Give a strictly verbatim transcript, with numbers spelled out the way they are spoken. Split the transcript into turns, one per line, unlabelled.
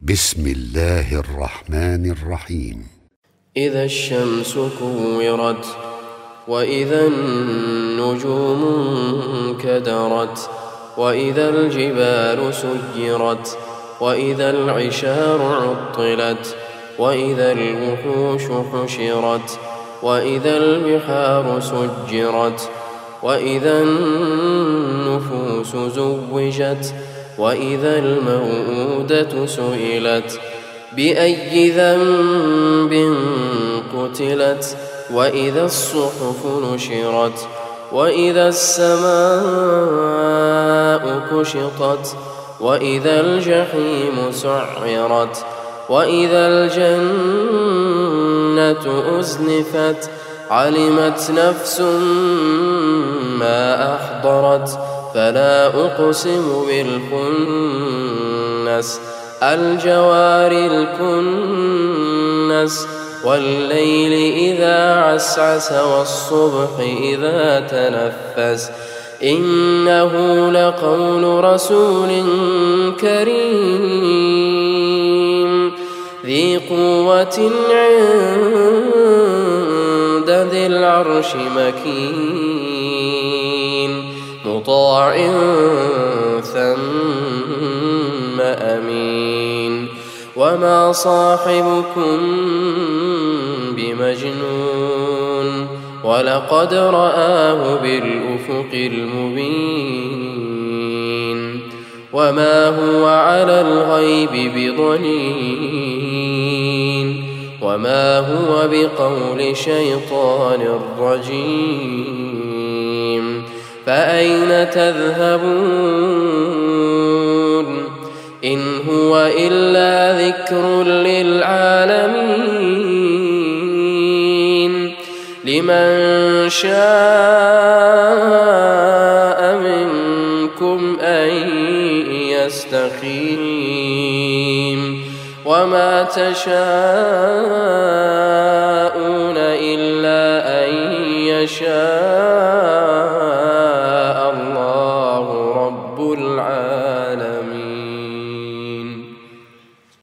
بسم الله الرحمن الرحيم.
إذا الشمس كورت وإذا النجوم انكدرت وإذا الجبال سيرت وإذا العشار عطلت وإذا الوحوش حشرت وإذا البحار سجرت وإذا النفوس زوجت وإذا الموءودة سئلت بأي ذنب قتلت وإذا الصحف نشرت وإذا السماء كشطت وإذا الجحيم سعرت وإذا الجنة أزلفت علمت نفس ما أحضرت فلا أقسم بالخنس الجوار الكنس والليل إذا عسعس والصبح إذا تنفس إنه لقول رسول كريم ذي قوة عند ذي العرش مكين مطاع ثم أمين وما صاحبكم بمجنون ولقد رآه بالأفق المبين وما هو على الغيب بضنين وما هو بقول شيطان رجيم فأين تذهبون إن هو إلا ذكر للعالمين لمن شاء منكم أن يستقيم وما تشاءون إلا أن يشاء